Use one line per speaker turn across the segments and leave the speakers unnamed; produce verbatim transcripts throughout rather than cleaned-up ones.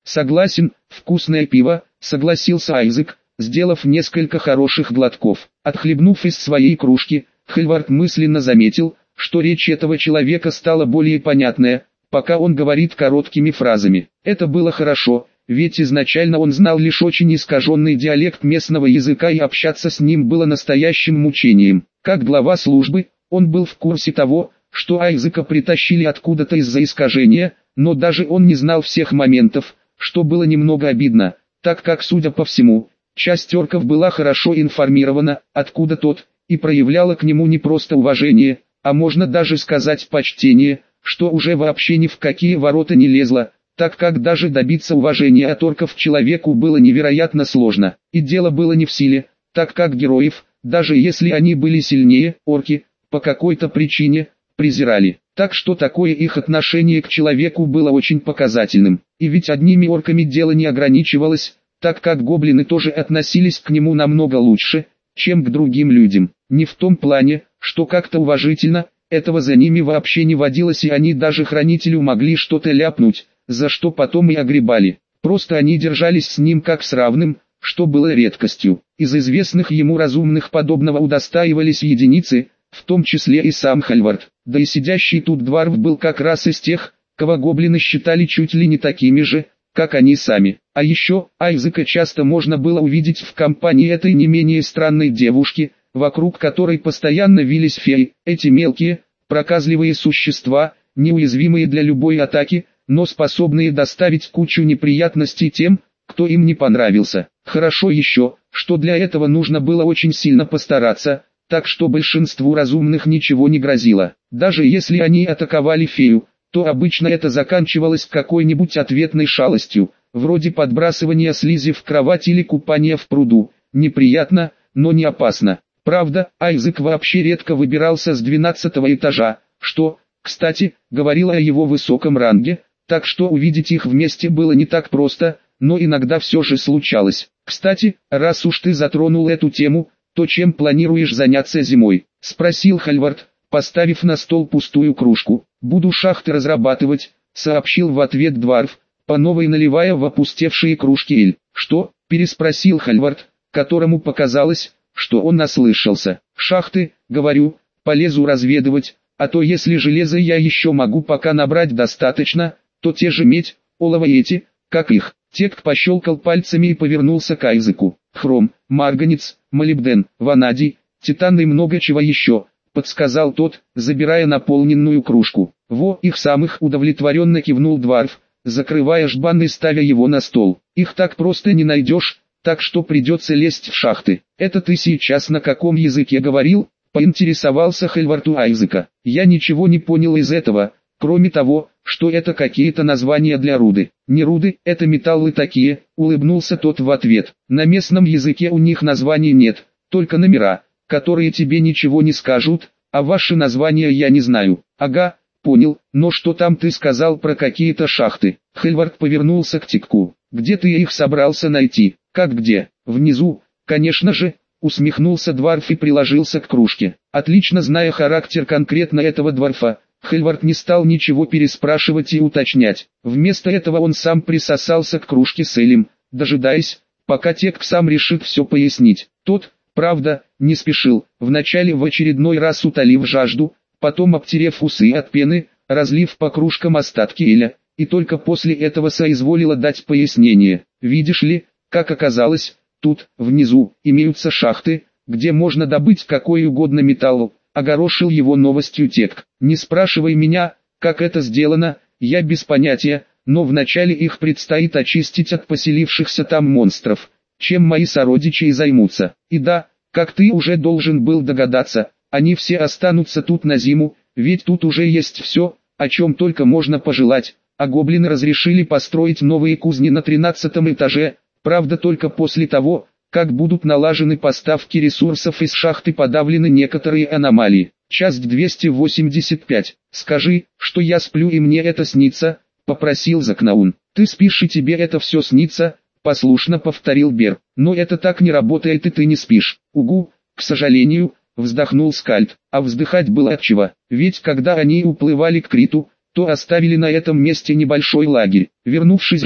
Согласен, вкусное пиво, согласился Айзек, сделав несколько хороших глотков. Отхлебнув из своей кружки, Хальвард мысленно заметил, что речь этого человека стала более понятная, пока он говорит короткими фразами. Это было хорошо, ведь изначально он знал лишь очень искаженный диалект местного языка и общаться с ним было настоящим мучением. Как глава службы, он был в курсе того, что Айзека притащили откуда-то из-за искажения, но даже он не знал всех моментов, что было немного обидно, так как, судя по всему, часть орков была хорошо информирована, откуда тот, и проявляла к нему не просто уважение, а можно даже сказать почтение, что уже вообще ни в какие ворота не лезло, так как даже добиться уважения от орков человеку было невероятно сложно. И дело было не в силе, так как героев, даже если они были сильнее, орки, по какой-то причине, презирали. Так что такое их отношение к человеку было очень показательным. И ведь одними орками дело не ограничивалось, так как гоблины тоже относились к нему намного лучше, чем к другим людям. Не в том плане, что как-то уважительно, этого за ними вообще не водилось, и они даже хранителю могли что-то ляпнуть, за что потом и огребали. Просто они держались с ним как с равным, что было редкостью. Из известных ему разумных подобного удостаивались единицы, в том числе и сам Хальвард. Да и сидящий тут дварф был как раз из тех, кого гоблины считали чуть ли не такими же, как они сами. А еще, Айзека часто можно было увидеть в компании этой не менее странной девушки, вокруг которой постоянно вились феи. Эти мелкие, проказливые существа, неуязвимые для любой атаки, но способные доставить кучу неприятностей тем, кто им не понравился. Хорошо еще, что для этого нужно было очень сильно постараться, так что большинству разумных ничего не грозило. Даже если они атаковали фею, то обычно это заканчивалось какой-нибудь ответной шалостью, вроде подбрасывания слизи в кровать или купания в пруду. Неприятно, но не опасно. Правда, Айзек вообще редко выбирался с двенадцатого этажа, что, кстати, говорило о его высоком ранге, так что увидеть их вместе было не так просто, но иногда все же случалось. Кстати, раз уж ты затронул эту тему, то чем планируешь заняться зимой? Спросил Хальвард, поставив на стол пустую кружку. Буду шахты разрабатывать, сообщил в ответ дварф, по новой наливая в опустевшие кружки эль. Что? Переспросил Хальвард, которому показалось, что он наслышался. Шахты, говорю, полезу разведывать, а то если железа я еще могу пока набрать достаточно, то те же медь, олово и эти, как их. Тек пощелкал пальцами и повернулся к Айзеку. Хром, марганец, молибден, ванадий, титан и много чего еще, подсказал тот, забирая наполненную кружку. Во, их самых, удовлетворенно кивнул дварф, закрывая жбан и ставя его на стол. Их так просто не найдешь, так что придется лезть в шахты. Это ты сейчас на каком языке говорил? Поинтересовался Хальвард у Айзека. Я ничего не понял из этого, кроме того, что это какие-то названия для руды. Не руды, это металлы такие, улыбнулся тот в ответ. На местном языке у них названий нет, только номера, которые тебе ничего не скажут, а ваши названия я не знаю. Ага, понял, но что там ты сказал про какие-то шахты? Хальвард повернулся к Тикку. Где ты их собрался найти? Как где? Внизу, конечно же, усмехнулся дварф и приложился к кружке. Отлично зная характер конкретно этого дварфа, Хальвард не стал ничего переспрашивать и уточнять. Вместо этого он сам присосался к кружке с элем, дожидаясь, пока Тек сам решит все пояснить. Тот, правда, не спешил, вначале в очередной раз утолив жажду, потом обтерев усы от пены, разлив по кружкам остатки эля, и только после этого соизволила дать пояснение. Видишь ли, как оказалось, тут, внизу, имеются шахты, где можно добыть какой угодно металл. Огорошил его новостью Тек. Не спрашивай меня, как это сделано, я без понятия, но вначале их предстоит очистить от поселившихся там монстров, чем мои сородичи и займутся. И да, как ты уже должен был догадаться, они все останутся тут на зиму, ведь тут уже есть все, о чем только можно пожелать, а гоблины разрешили построить новые кузни на тринадцатом этаже, правда только после того, как будут налажены поставки ресурсов из шахты, подавлены некоторые аномалии. Часть двести восемьдесят пять. Скажи, что я сплю и мне это снится, попросил Закнаун. Ты спишь и тебе это все снится, послушно повторил Бер. Но это так не работает и ты не спишь. Угу, к сожалению, вздохнул Скальд. А вздыхать было отчего, ведь когда они уплывали к Криту, то оставили на этом месте небольшой лагерь. Вернувшись же,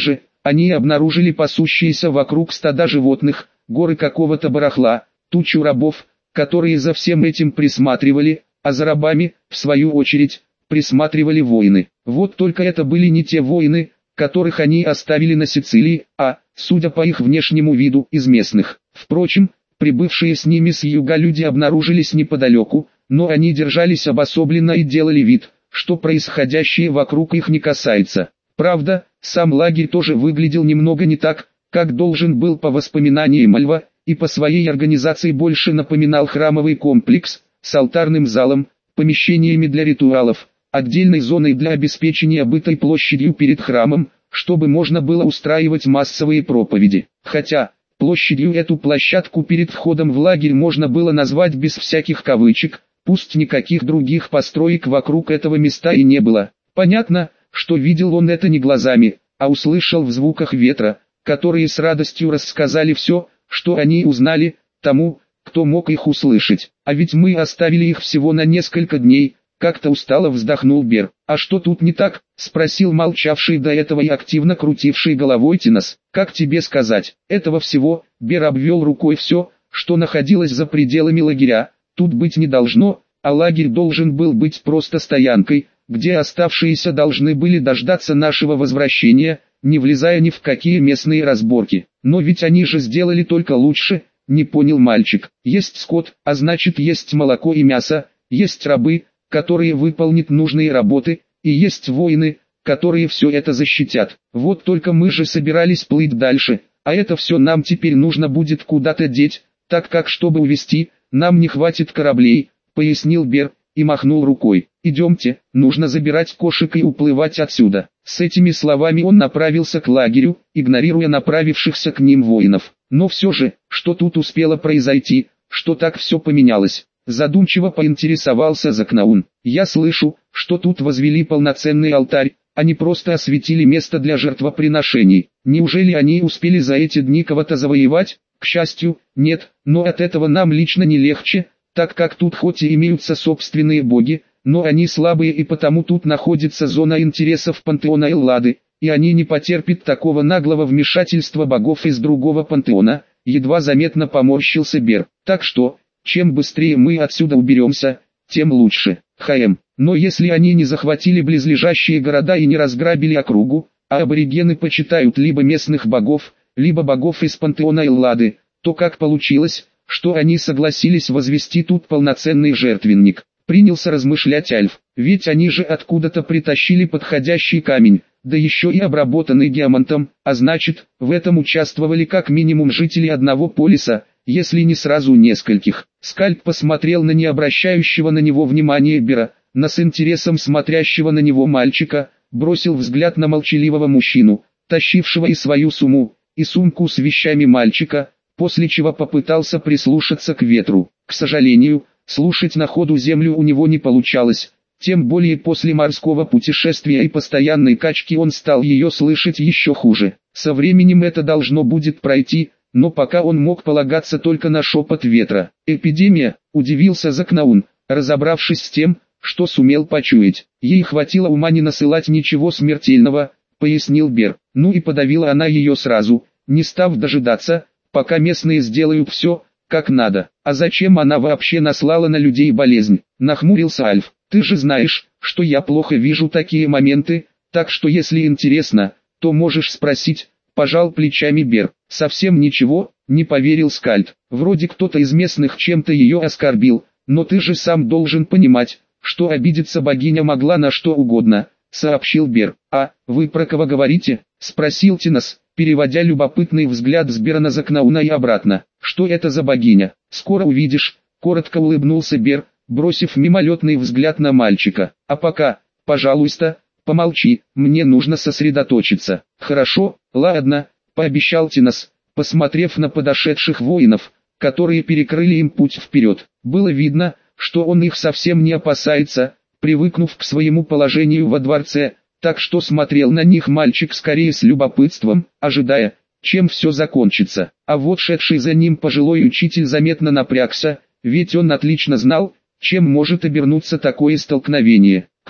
Они обнаружили пасущиеся вокруг стада животных, горы какого-то барахла, тучу рабов, которые за всем этим присматривали, а за рабами, в свою очередь, присматривали воины. Вот только это были не те воины, которых они оставили на Сицилии, а, судя по их внешнему виду, из местных. Впрочем, прибывшие с ними с юга люди обнаружились неподалеку, но они держались обособленно и делали вид, что происходящее вокруг их не касается. Правда, сам лагерь тоже выглядел немного не так, как должен был по воспоминаниям Льва, и по своей организации больше напоминал храмовый комплекс, с алтарным залом, помещениями для ритуалов, отдельной зоной для обеспечения бытой площадью перед храмом, чтобы можно было устраивать массовые проповеди. Хотя, площадью эту площадку перед входом в лагерь можно было назвать без всяких кавычек, пусть никаких других построек вокруг этого места и не было. Понятно, что видел он это не глазами, а услышал в звуках ветра, которые с радостью рассказали все, что они узнали, тому, кто мог их услышать. А ведь мы оставили их всего на несколько дней, как-то устало вздохнул Бер. А что тут не так? Спросил молчавший до этого и активно крутивший головой Тинос. Как тебе сказать? Этого всего, Бер обвел рукой все, что находилось за пределами лагеря, тут быть не должно, а лагерь должен был быть просто стоянкой, где оставшиеся должны были дождаться нашего возвращения, не влезая ни в какие местные разборки. Но ведь они же сделали только лучше, не понял мальчик. Есть скот, а значит есть молоко и мясо, есть рабы, которые выполнят нужные работы, и есть воины, которые все это защитят. Вот только мы же собирались плыть дальше, а это все нам теперь нужно будет куда-то деть, так как чтобы увезти, нам не хватит кораблей, пояснил Бер, и махнул рукой. Идемте, нужно забирать кошек и уплывать отсюда. С этими словами он направился к лагерю, игнорируя направившихся к ним воинов. Но все же, что тут успело произойти, что так все поменялось? Задумчиво поинтересовался Закнаун. Я слышу, что тут возвели полноценный алтарь, а не просто осветили место для жертвоприношений. Неужели они успели за эти дни кого-то завоевать? К счастью, нет, но от этого нам лично не легче, так как тут хоть и имеются собственные боги, но они слабые и потому тут находится зона интересов пантеона Эллады, и они не потерпят такого наглого вмешательства богов из другого пантеона, едва заметно поморщился Бер. Так что, чем быстрее мы отсюда уберемся, тем лучше. Хаем. Но если они не захватили близлежащие города и не разграбили округу, а аборигены почитают либо местных богов, либо богов из пантеона Эллады, то как получилось, что они согласились возвести тут полноценный жертвенник? Принялся размышлять Альф, ведь они же откуда-то притащили подходящий камень, да еще и обработанный диамантом, а значит, в этом участвовали как минимум жители одного полиса, если не сразу нескольких. Скальп посмотрел на не обращающего на него внимания Бера, на с интересом смотрящего на него мальчика, бросил взгляд на молчаливого мужчину, тащившего и свою сумму, и сумку с вещами мальчика, после чего попытался прислушаться к ветру. К сожалению, слушать на ходу землю у него не получалось, тем более после морского путешествия и постоянной качки он стал ее слышать еще хуже. Со временем это должно будет пройти, но пока он мог полагаться только на шепот ветра. «Эпидемия», — удивился Закнаун, разобравшись с тем, что сумел почуять. «Ей хватило ума не насылать ничего смертельного», — пояснил Бер. Ну и подавила она ее сразу, не став дожидаться, пока местные сделают все, как надо. А зачем она вообще наслала на людей болезнь? Нахмурился Альф. Ты же знаешь, что я плохо вижу такие моменты, так что если интересно, то можешь спросить. Пожал плечами Бер. Совсем ничего, не поверил Скальд. Вроде кто-то из местных чем-то ее оскорбил, но ты же сам должен понимать, что обидеться богиня могла на что угодно, сообщил Бер. А, вы про кого говорите? Спросил Тинос, переводя любопытный взгляд с Бера на Закнауна и обратно. Что это за богиня? Скоро увидишь, коротко улыбнулся Бер, бросив мимолетный взгляд на мальчика. А пока, пожалуйста, помолчи, мне нужно сосредоточиться. Хорошо, ладно, пообещал Тинос, посмотрев на подошедших воинов, которые перекрыли им путь вперед. Было видно, что он их совсем не опасается, привыкнув к своему положению во дворце, так что смотрел на них мальчик скорее с любопытством, ожидая, чем все закончится. А вот шедший за ним пожилой учитель заметно напрягся, ведь он отлично знал, чем может обернуться такое столкновение.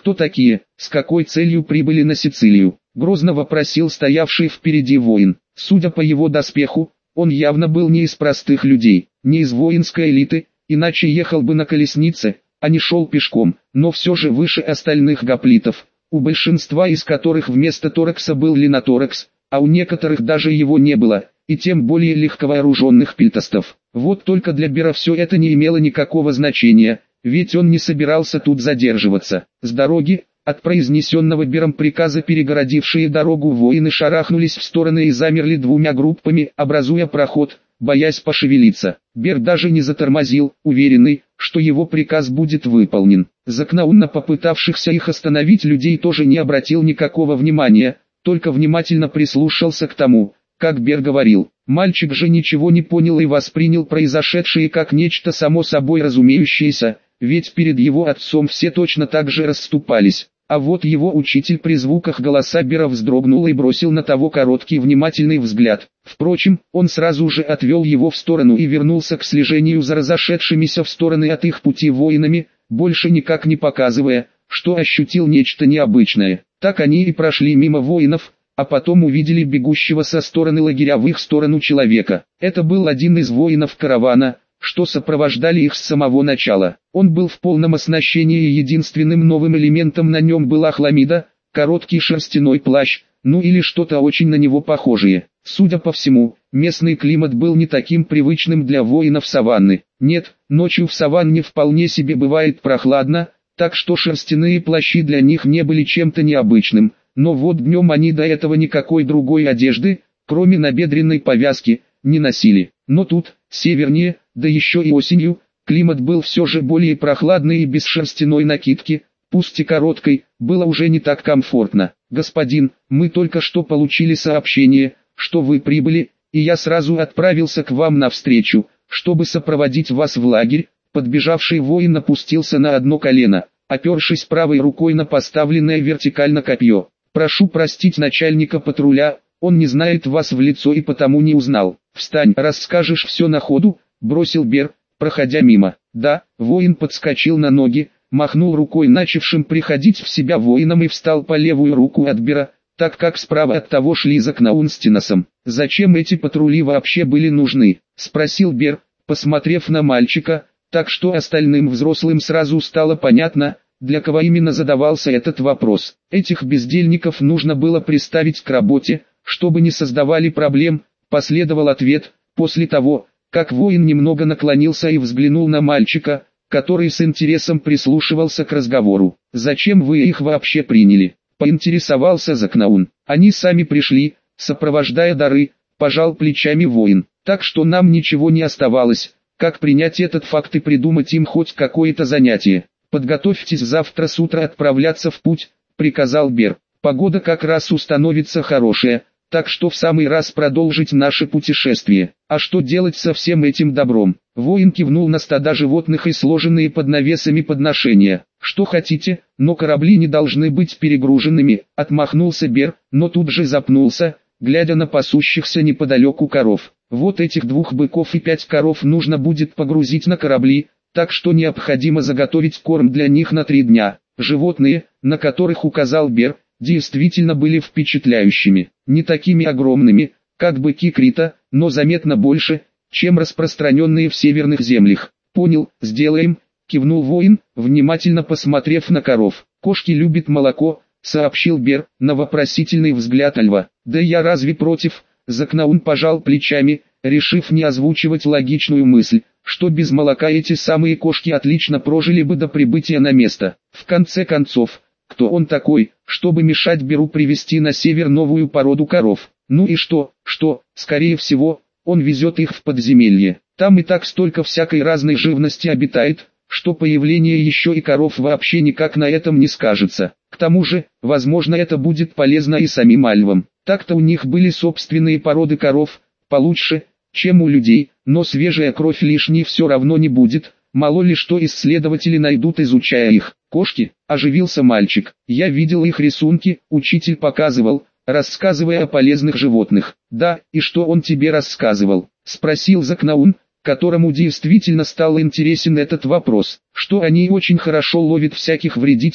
«Кто такие, с какой целью прибыли на Сицилию?» — грозно вопросил стоявший впереди воин. Судя по его доспеху, он явно был не из простых людей, не из воинской элиты, иначе ехал бы на колеснице, а не шел пешком, но все же выше остальных гоплитов, у большинства из которых вместо торакса был линоторакс, а у некоторых даже его не было, и тем более легковооруженных пильтостов. Вот только для Бера все это не имело никакого значения, ведь он не собирался тут задерживаться. С дороги, от произнесенного Бером приказа перегородившие дорогу воины шарахнулись в стороны и замерли двумя группами, образуя проход, боясь пошевелиться. Бер даже не затормозил, уверенный, что его приказ будет выполнен. Закнаун на попытавшихся их остановить людей тоже не обратил никакого внимания, только внимательно прислушался к тому, как Бер говорил. Мальчик же ничего не понял и воспринял произошедшее как нечто само собой разумеющееся, ведь перед его отцом все точно так же расступались. А вот его учитель при звуках голоса Бера вздрогнул и бросил на того короткий внимательный взгляд. Впрочем, он сразу же отвел его в сторону и вернулся к слежению за разошедшимися в стороны от их пути воинами, больше никак не показывая, что ощутил нечто необычное. Так они и прошли мимо воинов, а потом увидели бегущего со стороны лагеря в их сторону человека. Это был один из воинов каравана, что сопровождали их с самого начала. Он был в полном оснащении и единственным новым элементом на нем была хламида, короткий шерстяной плащ, ну или что-то очень на него похожее. Судя по всему, местный климат был не таким привычным для воинов саванны. Нет, ночью в саванне вполне себе бывает прохладно, так что шерстяные плащи для них не были чем-то необычным, но вот днем они до этого никакой другой одежды, кроме набедренной повязки, не носили. Но тут, севернее, да еще и осенью, климат был все же более прохладный и без шерстяной накидки, пусть и короткой, было уже не так комфортно. «Господин, мы только что получили сообщение, что вы прибыли, и я сразу отправился к вам навстречу, чтобы сопроводить вас в лагерь». Подбежавший воин опустился на одно колено, опершись правой рукой на поставленное вертикально копье. «Прошу простить начальника патруля, он не знает вас в лицо и потому не узнал. Встань, расскажешь все на ходу», — бросил Бер, проходя мимо. «Да», воин подскочил на ноги, махнул рукой начавшим приходить в себя воинам и встал по левую руку от Бера, так как справа от того шли Закнаун с Тиносом. «Зачем эти патрули вообще были нужны?» — спросил Бер, посмотрев на мальчика, так что остальным взрослым сразу стало понятно, для кого именно задавался этот вопрос. Этих бездельников нужно было приставить к работе, чтобы не создавали проблем, последовал ответ, после того, как воин немного наклонился и взглянул на мальчика, который с интересом прислушивался к разговору. «Зачем вы их вообще приняли?» — поинтересовался Закнаун. «Они сами пришли, сопровождая дары», — пожал плечами воин. «Так что нам ничего не оставалось, как принять этот факт и придумать им хоть какое-то занятие. Подготовьтесь завтра с утра отправляться в путь», — приказал Бер. «Погода как раз установится хорошая, так что в самый раз продолжить наше путешествие. А что делать со всем этим добром?» Воин кивнул на стада животных и сложенные под навесами подношения. «Что хотите, но корабли не должны быть перегруженными», — отмахнулся Бер, но тут же запнулся, глядя на пасущихся неподалеку коров. «Вот этих двух быков и пять коров нужно будет погрузить на корабли, так что необходимо заготовить корм для них на три дня». Животные, на которых указал Бер, действительно были впечатляющими. Не такими огромными, как быки Крита, но заметно больше, чем распространенные в северных землях. «Понял, сделаем», — кивнул воин, внимательно посмотрев на коров. «Кошки любят молоко», — сообщил Бер, на вопросительный взгляд льва. «Да я разве против?» — Закнаун пожал плечами, решив не озвучивать логичную мысль, что без молока эти самые кошки отлично прожили бы до прибытия на место. В конце концов, кто он такой, чтобы мешать Беру привезти на север новую породу коров? Ну и что, что, скорее всего, он везет их в подземелье. Там и так столько всякой разной живности обитает, что появление еще и коров вообще никак на этом не скажется. К тому же, возможно, это будет полезно и самим альвам. Так-то у них были собственные породы коров, получше, чем у людей, но свежая кровь лишней все равно не будет, мало ли что исследователи найдут, изучая их. «Кошки», — оживился мальчик, — «я видел их рисунки», — учитель показывал, рассказывая о полезных животных. «Да, и что он тебе рассказывал?» — спросил Закнаун, которому действительно стал интересен этот вопрос. «Что они очень хорошо ловят всяких вредителей,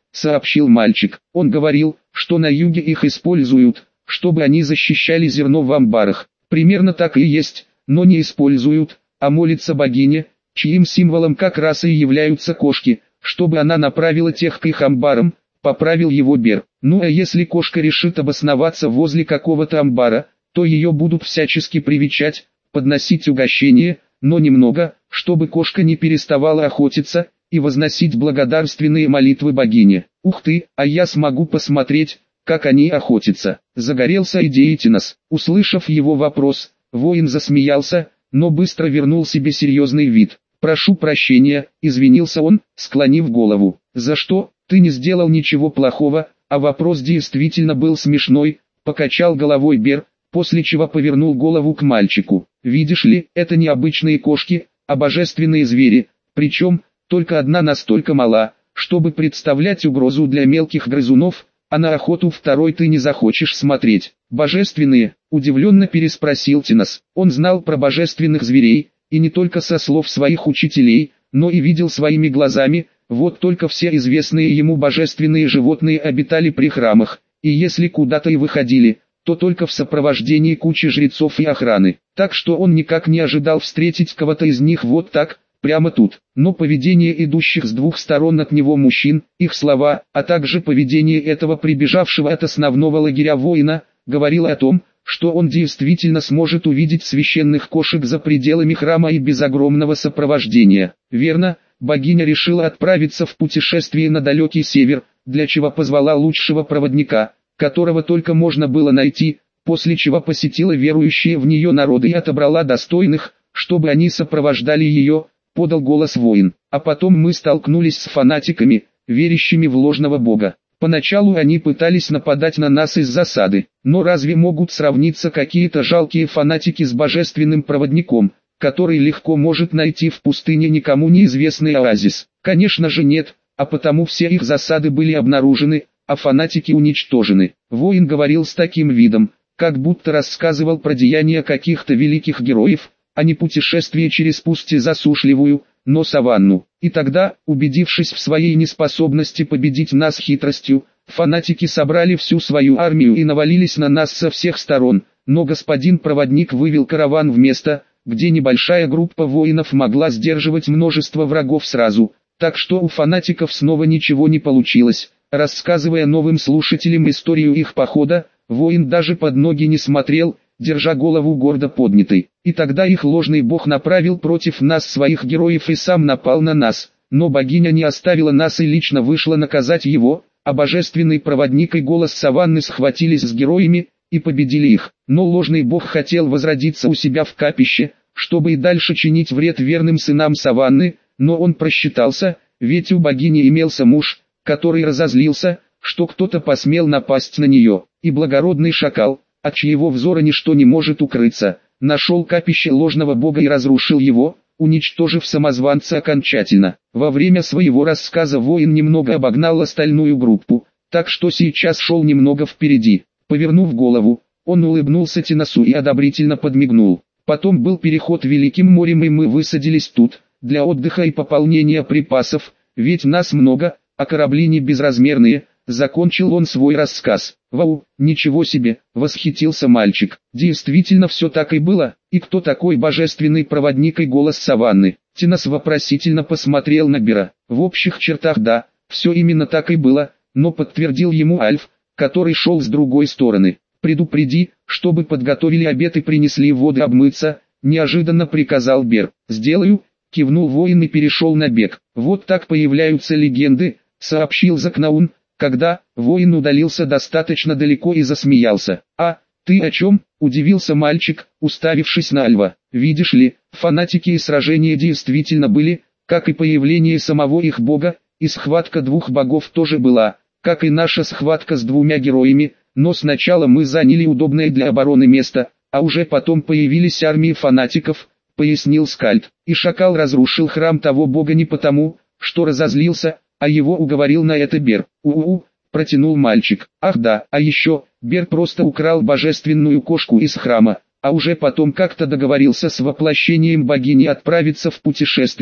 сообщил мальчик. Он говорил, что на юге их используют, чтобы они защищали зерно в амбарах. Примерно так и есть, но не используют, а молятся богине, чьим символом как раз и являются кошки, чтобы она направила тех к их амбарам, поправил его Бер. Ну а если кошка решит обосноваться возле какого-то амбара, то ее будут всячески привечать, подносить угощение, но немного, чтобы кошка не переставала охотиться, и возносить благодарственные молитвы богине. Ух ты, а я смогу посмотреть, как они охотятся. Загорелся идеей Тинос. Услышав его вопрос, воин засмеялся, но быстро вернул себе серьезный вид. «Прошу прощения», — извинился он, склонив голову. «За что? Ты не сделал ничего плохого, а вопрос действительно был смешной», — покачал головой Бер, после чего повернул голову к мальчику. «Видишь ли, это не обычные кошки, а божественные звери, причем, только одна настолько мала, чтобы представлять угрозу для мелких грызунов, а на охоту второй ты не захочешь смотреть». «Божественные?» – удивленно переспросил Тинос. Он знал про божественных зверей, и не только со слов своих учителей, но и видел своими глазами, вот только все известные ему божественные животные обитали при храмах, и если куда-то и выходили, то только в сопровождении кучи жрецов и охраны. Так что он никак не ожидал встретить кого-то из них вот так, прямо тут. Но поведение идущих с двух сторон от него мужчин, их слова, а также поведение этого прибежавшего от основного лагеря воина, говорило о том, что он действительно сможет увидеть священных кошек за пределами храма и без огромного сопровождения. Верно, богиня решила отправиться в путешествие на далекий север, для чего позвала лучшего проводника, которого только можно было найти, после чего посетила верующие в нее народы и отобрала достойных, чтобы они сопровождали ее, подал голос воин. А потом мы столкнулись с фанатиками, верящими в ложного бога. Поначалу они пытались нападать на нас из засады, но разве могут сравниться какие-то жалкие фанатики с божественным проводником, который легко может найти в пустыне никому неизвестный оазис? Конечно же нет, а потому все их засады были обнаружены, а фанатики уничтожены. Воин говорил с таким видом, как будто рассказывал про деяния каких-то великих героев, а не путешествие через пусть и засушливую, но саванну. И тогда, убедившись в своей неспособности победить нас хитростью, фанатики собрали всю свою армию и навалились на нас со всех сторон, но господин проводник вывел караван в место, где небольшая группа воинов могла сдерживать множество врагов сразу, так что у фанатиков снова ничего не получилось. Рассказывая новым слушателям историю их похода, воин даже под ноги не смотрел, держа голову гордо поднятой. И тогда их ложный бог направил против нас своих героев и сам напал на нас, но богиня не оставила нас и лично вышла наказать его, а божественный проводник и голос саванны схватились с героями и победили их. Но ложный бог хотел возродиться у себя в капище, чтобы и дальше чинить вред верным сынам саванны, но он просчитался, ведь у богини имелся муж, который разозлился, что кто-то посмел напасть на нее, и благородный шакал, от чьего взора ничто не может укрыться, нашел капище ложного бога и разрушил его, уничтожив самозванца окончательно. Во время своего рассказа воин немного обогнал остальную группу, так что сейчас шел немного впереди. Повернув голову, он улыбнулся Тиносу и одобрительно подмигнул. Потом был переход Великим морем и мы высадились тут, для отдыха и пополнения припасов, ведь нас много, а корабли не безразмерные. Закончил он свой рассказ. «Вау, ничего себе!» — восхитился мальчик. Действительно все так и было, и кто такой божественный проводник и голос саванны? Тинос вопросительно посмотрел на Бера. В общих чертах да, все именно так и было, но подтвердил ему Альф, который шел с другой стороны. «Предупреди, чтобы подготовили обед и принесли воды обмыться», — неожиданно приказал Бер. «Сделаю», — кивнул воин и перешел на бег. «Вот так появляются легенды», — сообщил Закнаун, когда воин удалился достаточно далеко и засмеялся. «А, ты о чем?» – удивился мальчик, уставившись на Альва. «Видишь ли, фанатики и сражения действительно были, как и появление самого их бога, и схватка двух богов тоже была, как и наша схватка с двумя героями, но сначала мы заняли удобное для обороны место, а уже потом появились армии фанатиков», – пояснил Скальд. «И шакал разрушил храм того бога не потому, что разозлился, а его уговорил на это Бер». «У-у-у», протянул мальчик. «Ах да, а еще, Бер просто украл божественную кошку из храма, а уже потом как-то договорился с воплощением богини отправиться в путешествие»,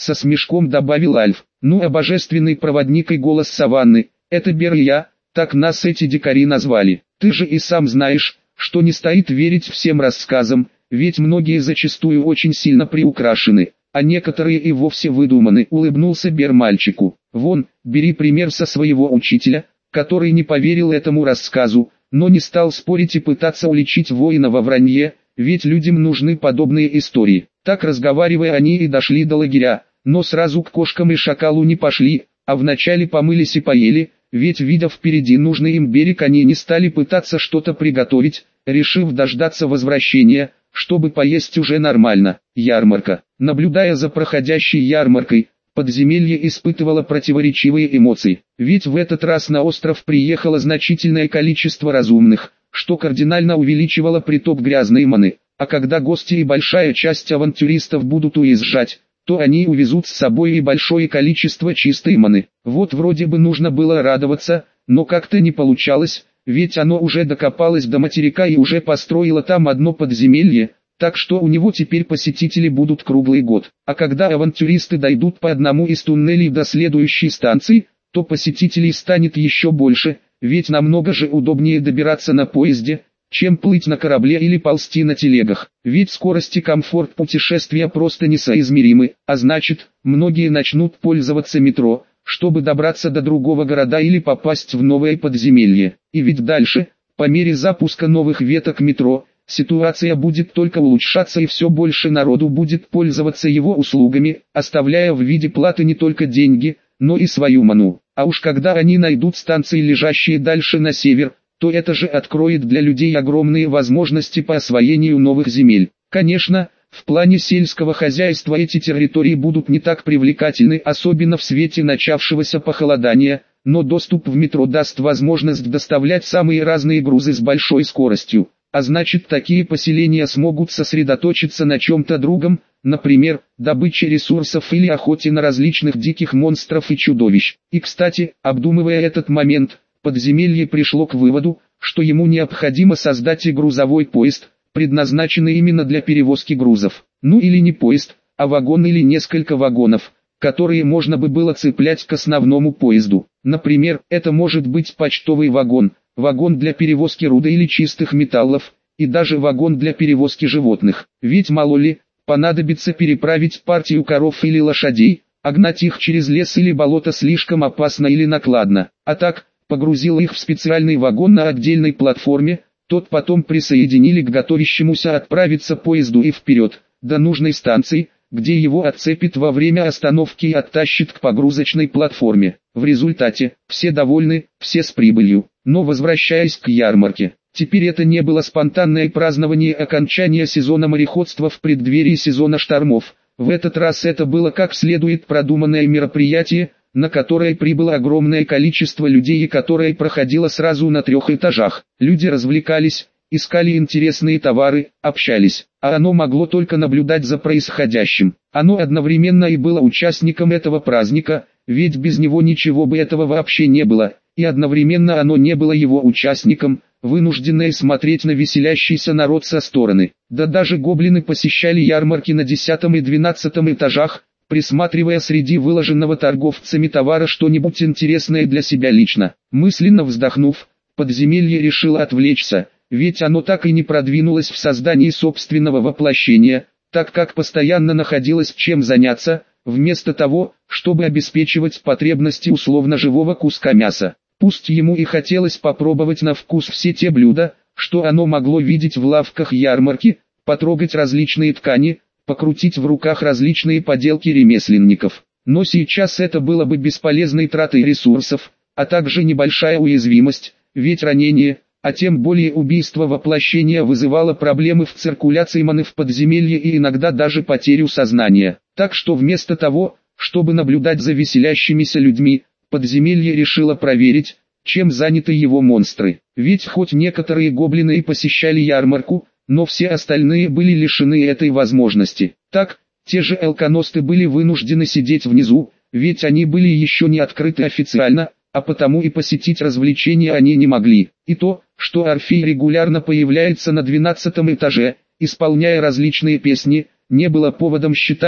со смешком добавил Альф. Ну а божественный проводник и голос саванны, это Бер и я, так нас эти дикари назвали. Ты же и сам знаешь, что не стоит верить всем рассказам, ведь многие зачастую очень сильно приукрашены, а некоторые и вовсе выдуманы. Улыбнулся Бер мальчику. Вон, бери пример со своего учителя, который не поверил этому рассказу, но не стал спорить и пытаться уличить воина во вранье, ведь людям нужны подобные истории. Так разговаривая они и дошли до лагеря, но сразу к кошкам и шакалу не пошли, а вначале помылись и поели, ведь видя впереди нужный им берег они не стали пытаться что-то приготовить, решив дождаться возвращения, чтобы поесть уже нормально. Ярмарка. Наблюдая за проходящей ярмаркой, подземелье испытывало противоречивые эмоции, ведь в этот раз на остров приехало значительное количество разумных, что кардинально увеличивало приток грязной маны, а когда гости и большая часть авантюристов будут уезжать, то они увезут с собой и большое количество чистой маны. Вот вроде бы нужно было радоваться, но как-то не получалось, ведь оно уже докопалось до материка и уже построило там одно подземелье, так что у него теперь посетители будут круглый год. А когда авантюристы дойдут по одному из туннелей до следующей станции, то посетителей станет еще больше, ведь намного же удобнее добираться на поезде, чем плыть на корабле или ползти на телегах. Ведь скорость и комфорт путешествия просто несоизмеримы, а значит, многие начнут пользоваться метро, чтобы добраться до другого города или попасть в новое подземелье. И ведь дальше, по мере запуска новых веток метро, ситуация будет только улучшаться и все больше народу будет пользоваться его услугами, оставляя в виде платы не только деньги, но и свою ману. А уж когда они найдут станции, лежащие дальше на север, то это же откроет для людей огромные возможности по освоению новых земель. Конечно, в плане сельского хозяйства эти территории будут не так привлекательны, особенно в свете начавшегося похолодания, но доступ в метро даст возможность доставлять самые разные грузы с большой скоростью, а значит, такие поселения смогут сосредоточиться на чем-то другом, например, добыче ресурсов или охоте на различных диких монстров и чудовищ. И кстати, обдумывая этот момент, подземелье пришло к выводу, что ему необходимо создать и грузовой поезд, предназначенный именно для перевозки грузов. Ну или не поезд, а вагон или несколько вагонов, которые можно бы было цеплять к основному поезду. Например, это может быть почтовый вагон, вагон для перевозки руды или чистых металлов, и даже вагон для перевозки животных. Ведь мало ли, понадобится переправить партию коров или лошадей, а гнать их через лес или болото слишком опасно или накладно. А так, погрузил их в специальный вагон на отдельной платформе, тот потом присоединили к готовящемуся отправиться поезду и вперед, до нужной станции, где его отцепит во время остановки и оттащит к погрузочной платформе. В результате, все довольны, все с прибылью. Но возвращаясь к ярмарке, теперь это не было спонтанное празднование окончания сезона мореходства в преддверии сезона штормов. В этот раз это было как следует продуманное мероприятие, на которое прибыло огромное количество людей и которое проходило сразу на трех этажах. Люди развлекались, искали интересные товары, общались, а оно могло только наблюдать за происходящим. Оно одновременно и было участником этого праздника, ведь без него ничего бы этого вообще не было, и одновременно оно не было его участником, вынужденное смотреть на веселящийся народ со стороны. Да даже гоблины посещали ярмарки на десятом и двенадцатом этажах, присматривая среди выложенного торговцами товара что-нибудь интересное для себя лично. Мысленно вздохнув, подземелье решило отвлечься, ведь оно так и не продвинулось в создании собственного воплощения, так как постоянно находилось чем заняться, вместо того, чтобы обеспечивать потребности условно живого куска мяса. Пусть ему и хотелось попробовать на вкус все те блюда, что оно могло видеть в лавках ярмарки, потрогать различные ткани, покрутить в руках различные поделки ремесленников. Но сейчас это было бы бесполезной тратой ресурсов, а также небольшая уязвимость, ведь ранение, а тем более убийство воплощения вызывало проблемы в циркуляции маны в подземелье и иногда даже потерю сознания. Так что вместо того, чтобы наблюдать за веселящимися людьми, подземелье решило проверить, чем заняты его монстры. Ведь хоть некоторые гоблины и посещали ярмарку, но все остальные были лишены этой возможности. Так, те же алконосты были вынуждены сидеть внизу, ведь они были еще не открыты официально, а потому и посетить развлечения они не могли. И то, что Орфей регулярно появляется на двенадцатом этаже, исполняя различные песни, не было поводом считать,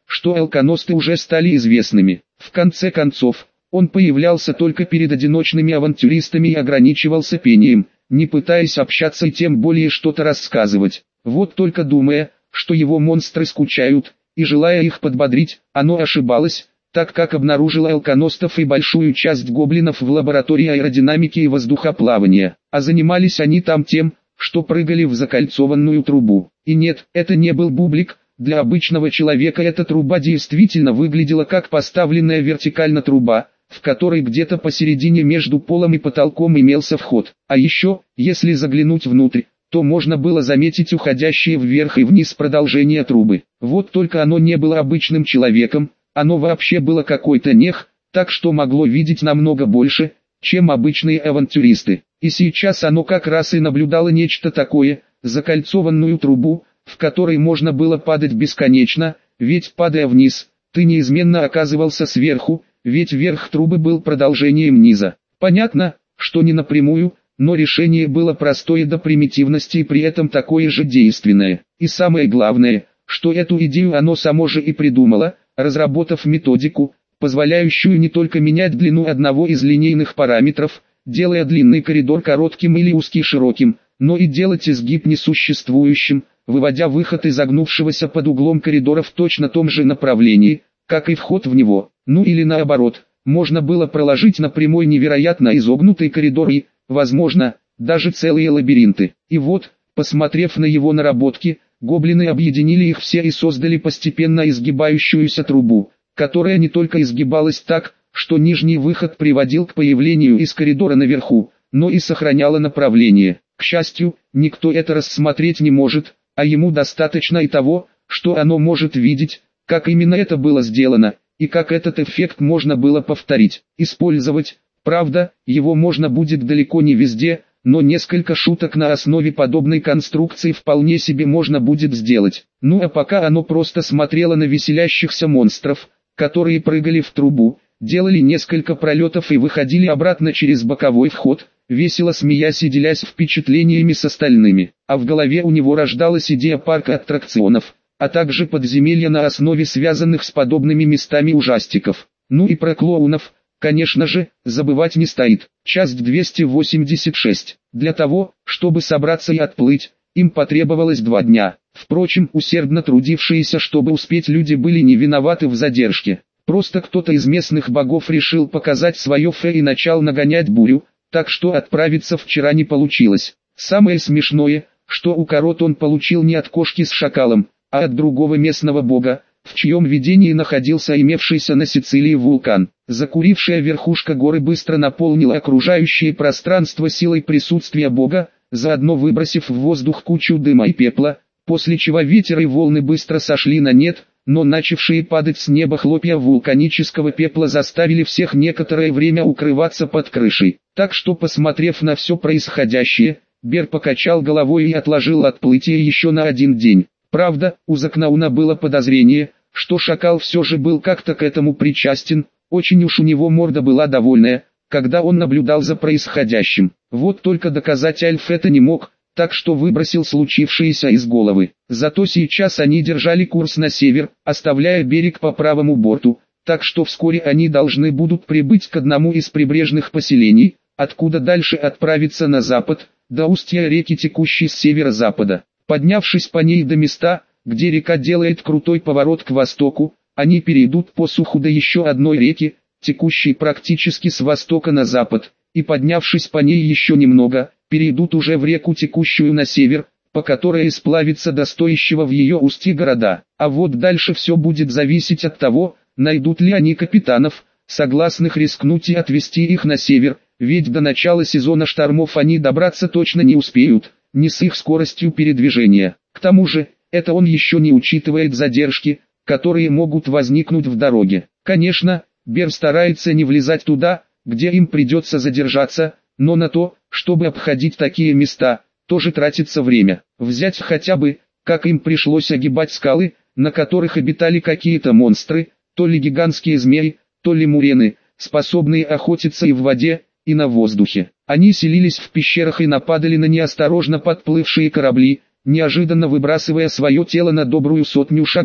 что алконосты уже стали известными. В конце концов, он появлялся только перед одиночными авантюристами и ограничивался пением, не пытаясь общаться и тем более что-то рассказывать. Вот только думая, что его монстры скучают, и желая их подбодрить, оно ошибалось, так как обнаружило алконостов и большую часть гоблинов в лаборатории аэродинамики и воздухоплавания, а занимались они там тем, что прыгали в закольцованную трубу. И нет, это не был бублик, для обычного человека эта труба действительно выглядела как поставленная вертикально труба, в которой где-то посередине между полом и потолком имелся вход. А еще, если заглянуть внутрь, то можно было заметить уходящие вверх и вниз продолжение трубы. Вот только оно не было обычным человеком, оно вообще было какой-то нех, так что могло видеть намного больше, чем обычные авантюристы. И сейчас оно как раз и наблюдало нечто такое, закольцованную трубу, в которой можно было падать бесконечно, ведь падая вниз, ты неизменно оказывался сверху, ведь верх трубы был продолжением низа. Понятно, что не напрямую, но решение было простое до примитивности и при этом такое же действенное. И самое главное, что эту идею оно само же и придумало, разработав методику, позволяющую не только менять длину одного из линейных параметров, делая длинный коридор коротким или узкий широким, но и делать изгиб несуществующим, выводя выход изогнувшегося под углом коридора в точно том же направлении, как и вход в него. Ну или наоборот, можно было проложить на прямой невероятно изогнутый коридор и, возможно, даже целые лабиринты. И вот, посмотрев на его наработки, гоблины объединили их все и создали постепенно изгибающуюся трубу, которая не только изгибалась так, что нижний выход приводил к появлению из коридора наверху, но и сохраняла направление. К счастью, никто это рассмотреть не может, а ему достаточно и того, что оно может видеть, как именно это было сделано, и как этот эффект можно было повторить, использовать. Правда, его можно будет далеко не везде, но несколько шуток на основе подобной конструкции вполне себе можно будет сделать. Ну а пока оно просто смотрело на веселящихся монстров, которые прыгали в трубу, делали несколько пролетов и выходили обратно через боковой вход, весело смеясь и делясь впечатлениями с остальными. А в голове у него рождалась идея парка аттракционов, а также подземелья на основе связанных с подобными местами ужастиков. Ну и про клоунов, конечно же, забывать не стоит. Часть двести восемьдесят шесть. Для того, чтобы собраться и отплыть, им потребовалось два дня. Впрочем, усердно трудившиеся, чтобы успеть люди были не виноваты в задержке. Просто кто-то из местных богов решил показать свое фе и начал нагонять бурю, так что отправиться вчера не получилось. Самое смешное, что укорот он получил не от кошки с шакалом, а от другого местного бога, в чьем видении находился имевшийся на Сицилии вулкан. Закурившая верхушка горы быстро наполнила окружающее пространство силой присутствия бога, заодно выбросив в воздух кучу дыма и пепла, после чего ветер и волны быстро сошли на нет, но начавшие падать с неба хлопья вулканического пепла заставили всех некоторое время укрываться под крышей. Так что, посмотрев на все происходящее, Бер покачал головой и отложил отплытие еще на один день. Правда, у Закнауна было подозрение, что шакал все же был как-то к этому причастен, очень уж у него морда была довольная, когда он наблюдал за происходящим. Вот только доказать Альф это не мог, так что выбросил случившееся из головы. Зато сейчас они держали курс на север, оставляя берег по правому борту, так что вскоре они должны будут прибыть к одному из прибрежных поселений, откуда дальше отправиться на запад, до устья реки, текущей с северо-запада. Поднявшись по ней до места, где река делает крутой поворот к востоку, они перейдут по суху до еще одной реки, текущей практически с востока на запад, и поднявшись по ней еще немного, перейдут уже в реку, текущую на север, по которой и сплавится до стоящего в ее устье города. А вот дальше все будет зависеть от того, найдут ли они капитанов, согласных рискнуть и отвезти их на север, ведь до начала сезона штормов они добраться точно не успеют, не с их скоростью передвижения. К тому же, это он еще не учитывает задержки, которые могут возникнуть в дороге. Конечно, Бер старается не влезать туда, где им придется задержаться, но на то, чтобы обходить такие места, тоже тратится время. Взять хотя бы, как им пришлось огибать скалы, на которых обитали какие-то монстры, то ли гигантские змеи, то ли мурены, способные охотиться и в воде, и на воздухе. Они селились в пещерах и нападали на неосторожно подплывшие корабли, неожиданно выбрасывая свое тело на добрую сотню шагов.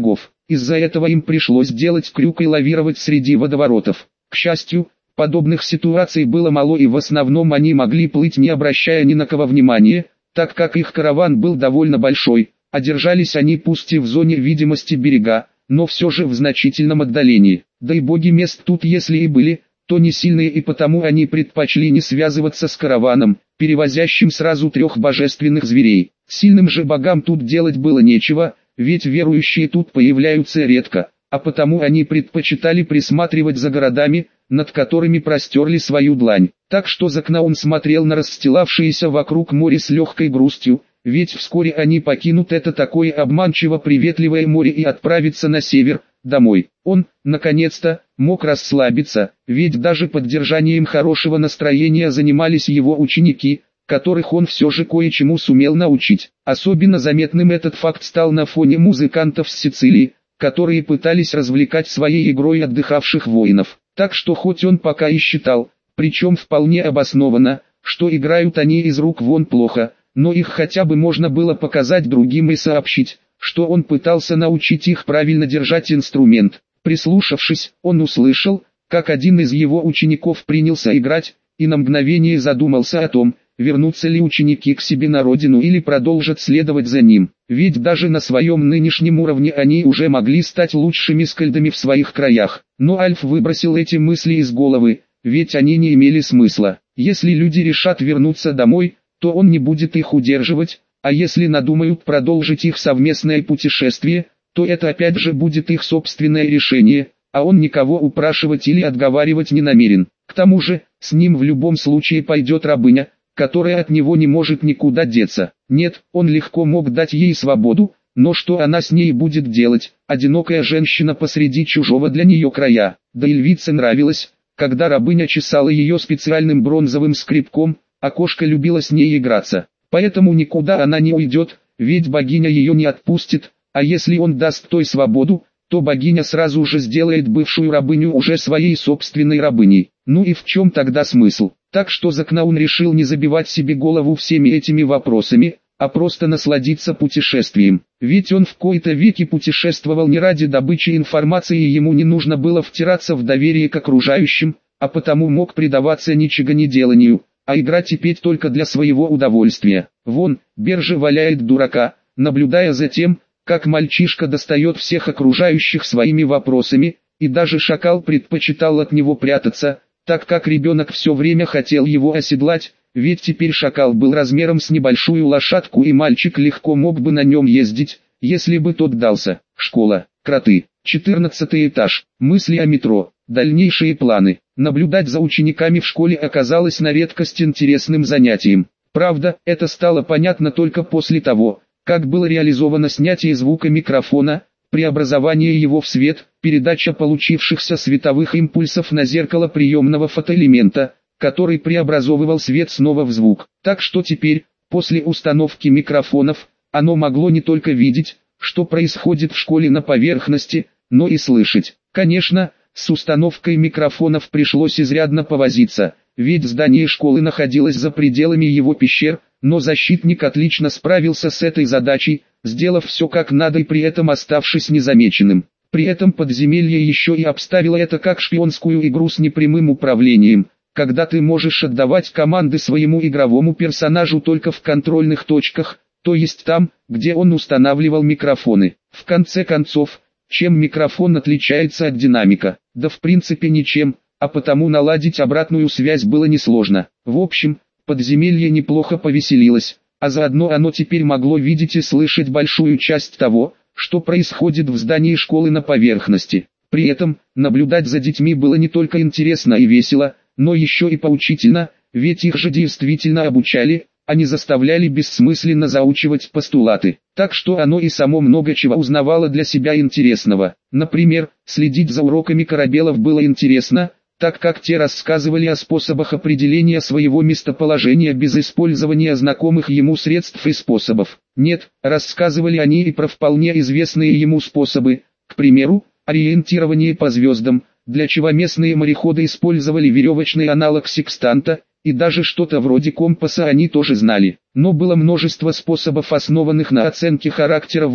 из-за этого им пришлось делать крюк и лавировать среди водоворотов. К счастью, подобных ситуаций было мало, и в основном они могли плыть, не обращая ни на кого внимания, так как их караван был довольно большой, а держались они пусть и в зоне видимости берега, но все же в значительном отдалении. Да и боги мест тут если и были, то не сильные, и потому они предпочли не связываться с караваном, перевозящим сразу трех божественных зверей. Сильным же богам тут делать было нечего, ведь верующие тут появляются редко, а потому они предпочитали присматривать за городами, над которыми простерли свою длань. Так что Закнаун смотрел на расстилавшееся вокруг море с легкой грустью, ведь вскоре они покинут это такое обманчиво приветливое море и отправятся на север, домой. Он, наконец-то, мог расслабиться, ведь даже поддержанием хорошего настроения занимались его ученики, которых он все же кое-чему сумел научить. Особенно заметным этот факт стал на фоне музыкантов с Сицилии, которые пытались развлекать своей игрой отдыхавших воинов. Так что хоть он пока и считал, причем вполне обоснованно, что играют они из рук вон плохо, но их хотя бы можно было показать другим и сообщить, что он пытался научить их правильно держать инструмент. Прислушавшись, он услышал, как один из его учеников принялся играть, и на мгновение задумался о том, вернутся ли ученики к себе на родину или продолжат следовать за ним. Ведь даже на своем нынешнем уровне они уже могли стать лучшими скальдами в своих краях. Но Альф выбросил эти мысли из головы, ведь они не имели смысла. Если люди решат вернуться домой, то он не будет их удерживать, а если надумают продолжить их совместное путешествие, то это опять же будет их собственное решение, а он никого упрашивать или отговаривать не намерен. К тому же, с ним в любом случае пойдет рабыня, которая от него не может никуда деться. Нет, он легко мог дать ей свободу, но что она с ней будет делать, одинокая женщина посреди чужого для нее края. Да и львице нравилось, когда рабыня чесала ее специальным бронзовым скребком, а кошка любила с ней играться. Поэтому никуда она не уйдет, ведь богиня ее не отпустит, а если он даст той свободу, то богиня сразу же сделает бывшую рабыню уже своей собственной рабыней. Ну и в чем тогда смысл? Так что Закнаун решил не забивать себе голову всеми этими вопросами, а просто насладиться путешествием. Ведь он в кои-то веки путешествовал не ради добычи информации, и ему не нужно было втираться в доверие к окружающим, а потому мог предаваться ничегонеделанию, а играть и петь только для своего удовольствия. Вон, Бержи валяет дурака, наблюдая за тем, как мальчишка достает всех окружающих своими вопросами, и даже шакал предпочитал от него прятаться, так как ребенок все время хотел его оседлать, ведь теперь шакал был размером с небольшую лошадку, и мальчик легко мог бы на нем ездить, если бы тот дался. Школа, кроты, четырнадцатый этаж, мысли о метро, дальнейшие планы. Наблюдать за учениками в школе оказалось на редкость интересным занятием. Правда, это стало понятно только после того, как было реализовано снятие звука микрофона, преобразование его в свет, передача получившихся световых импульсов на зеркало приемного фотоэлемента, который преобразовывал свет снова в звук. Так что теперь, после установки микрофонов, оно могло не только видеть, что происходит в школе на поверхности, но и слышать. Конечно, с установкой микрофонов пришлось изрядно повозиться, ведь здание школы находилось за пределами его пещер, но защитник отлично справился с этой задачей, сделав все как надо и при этом оставшись незамеченным. При этом подземелье еще и обставило это как шпионскую игру с непрямым управлением, когда ты можешь отдавать команды своему игровому персонажу только в контрольных точках, то есть там, где он устанавливал микрофоны. В конце концов, чем микрофон отличается от динамика? Да в принципе ничем, а потому наладить обратную связь было несложно. В общем, подземелье неплохо повеселилось, а заодно оно теперь могло видеть и слышать большую часть того, что происходит в здании школы на поверхности. При этом, наблюдать за детьми было не только интересно и весело, но еще и поучительно, ведь их же действительно обучали, а не заставляли бессмысленно заучивать постулаты. Так что оно и само много чего узнавало для себя интересного. Например, следить за уроками корабелов было интересно, так как те рассказывали о способах определения своего местоположения без использования знакомых ему средств и способов. Нет, рассказывали они и про вполне известные ему способы, к примеру, ориентирование по звездам, для чего местные мореходы использовали веревочный аналог секстанта, и даже что-то вроде компаса они тоже знали. Но было множество способов, основанных на оценке характера волн,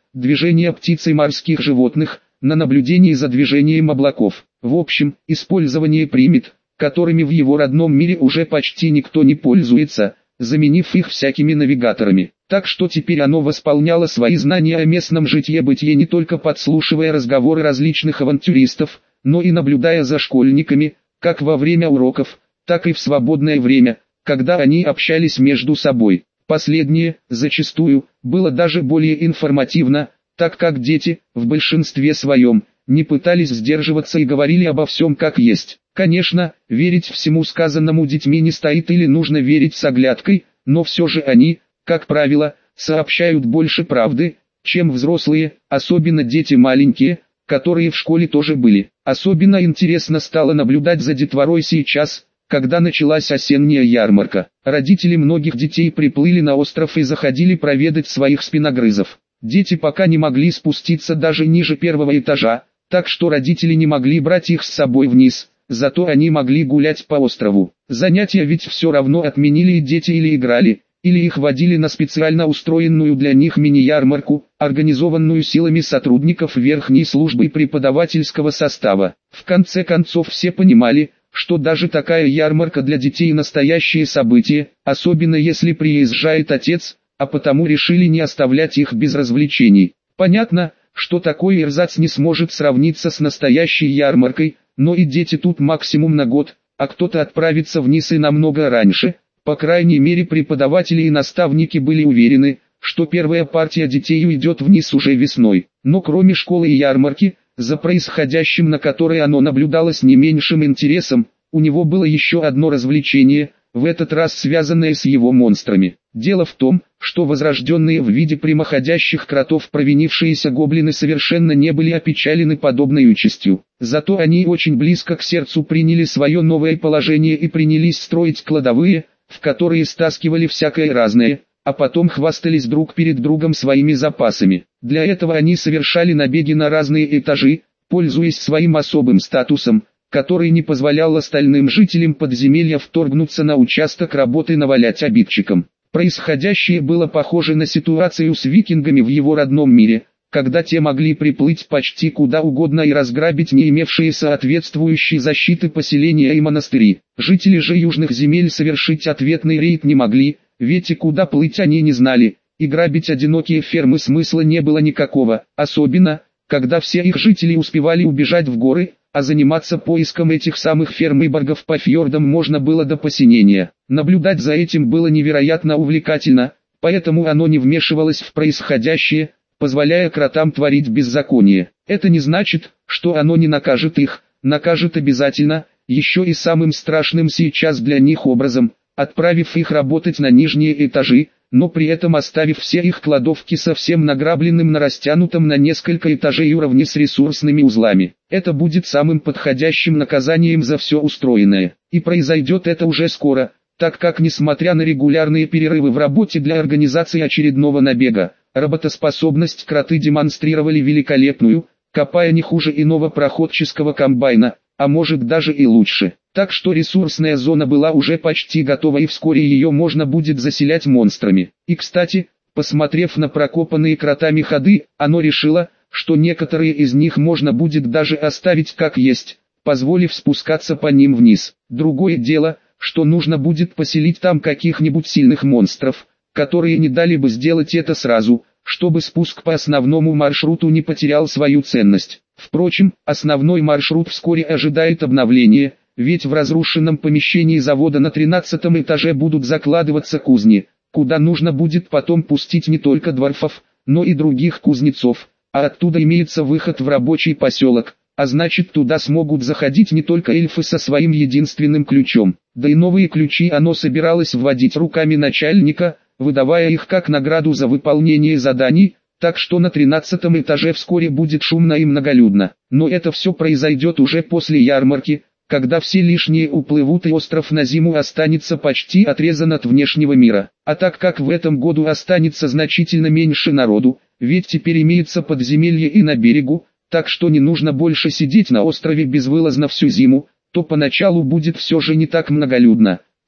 движение птиц и морских животных, на наблюдении за движением облаков. В общем, использование примет, которыми в его родном мире уже почти никто не пользуется, заменив их всякими навигаторами. Так что теперь оно восполняло свои знания о местном житье-бытие не только подслушивая разговоры различных авантюристов, но и наблюдая за школьниками, как во время уроков, так и в свободное время, когда они общались между собой. Последнее, зачастую, было даже более информативно, так как дети, в большинстве своем, не пытались сдерживаться и говорили обо всем как есть. Конечно, верить всему сказанному детьми не стоит или нужно верить с оглядкой, но все же они, как правило, сообщают больше правды, чем взрослые, особенно дети маленькие, которые в школе тоже были. Особенно интересно стало наблюдать за детворой сейчас, когда началась осенняя ярмарка. Родители многих детей приплыли на остров и заходили проведать своих спиногрызов. Дети пока не могли спуститься даже ниже первого этажа, так что родители не могли брать их с собой вниз, зато они могли гулять по острову. Занятия ведь все равно отменили и дети или играли, или их водили на специально устроенную для них мини-ярмарку, организованную силами сотрудников верхней службы и преподавательского состава. В конце концов все понимали, что даже такая ярмарка для детей настоящее событие, особенно если приезжает отец, а потому решили не оставлять их без развлечений. Понятно, что такой эрзац не сможет сравниться с настоящей ярмаркой, но и дети тут максимум на год, а кто-то отправится вниз и намного раньше. По крайней мере преподаватели и наставники были уверены, что первая партия детей уйдет вниз уже весной. Но кроме школы и ярмарки, за происходящим на которой оно наблюдалось не меньшим интересом, у него было еще одно развлечение, в этот раз связанное с его монстрами. Дело в том, что возрожденные в виде прямоходящих кротов провинившиеся гоблины совершенно не были опечалены подобной участью. Зато они очень близко к сердцу приняли свое новое положение и принялись строить кладовые, в которые стаскивали всякое разное, а потом хвастались друг перед другом своими запасами. Для этого они совершали набеги на разные этажи, пользуясь своим особым статусом, который не позволял остальным жителям подземелья вторгнуться на участок работы и навалять обидчикам. Происходящее было похоже на ситуацию с викингами в его родном мире, когда те могли приплыть почти куда угодно и разграбить не имевшие соответствующей защиты поселения и монастыри. Жители же южных земель совершить ответный рейд не могли, ведь и куда плыть они не знали, и грабить одинокие фермы смысла не было никакого, особенно, когда все их жители успевали убежать в горы, а заниматься поиском этих самых ферм и баргов по фьордам можно было до посинения. Наблюдать за этим было невероятно увлекательно, поэтому оно не вмешивалось в происходящее, позволяя кротам творить беззаконие. Это не значит, что оно не накажет их, накажет обязательно, еще и самым страшным сейчас для них образом, отправив их работать на нижние этажи, но при этом оставив все их кладовки совсем награбленным на растянутом на несколько этажей уровне с ресурсными узлами. Это будет самым подходящим наказанием за все устроенное. И произойдет это уже скоро, так как несмотря на регулярные перерывы в работе для организации очередного набега, работоспособность кроты демонстрировали великолепную, копая не хуже иного проходческого комбайна, а может даже и лучше. Так что ресурсная зона была уже почти готова и вскоре ее можно будет заселять монстрами. И кстати, посмотрев на прокопанные кротами ходы, оно решило, что некоторые из них можно будет даже оставить как есть, позволив спускаться по ним вниз. Другое дело, что нужно будет поселить там каких-нибудь сильных монстров, которые не дали бы сделать это сразу, чтобы спуск по основному маршруту не потерял свою ценность. Впрочем, основной маршрут вскоре ожидает обновления, ведь в разрушенном помещении завода на тринадцатом этаже будут закладываться кузни, куда нужно будет потом пустить не только дворфов, но и других кузнецов, а оттуда имеется выход в рабочий поселок, а значит туда смогут заходить не только эльфы со своим единственным ключом. Да и новые ключи оно собиралось вводить руками начальника, выдавая их как награду за выполнение заданий, так что на тринадцатом этаже вскоре будет шумно и многолюдно. Но это все произойдет уже после ярмарки, когда все лишние уплывут и остров на зиму останется почти отрезан от внешнего мира. А так как в этом году останется значительно меньше народу, ведь теперь имеется подземелье и на берегу, так что не нужно больше сидеть на острове безвылазно всю зиму, то поначалу будет все же не так многолюдно.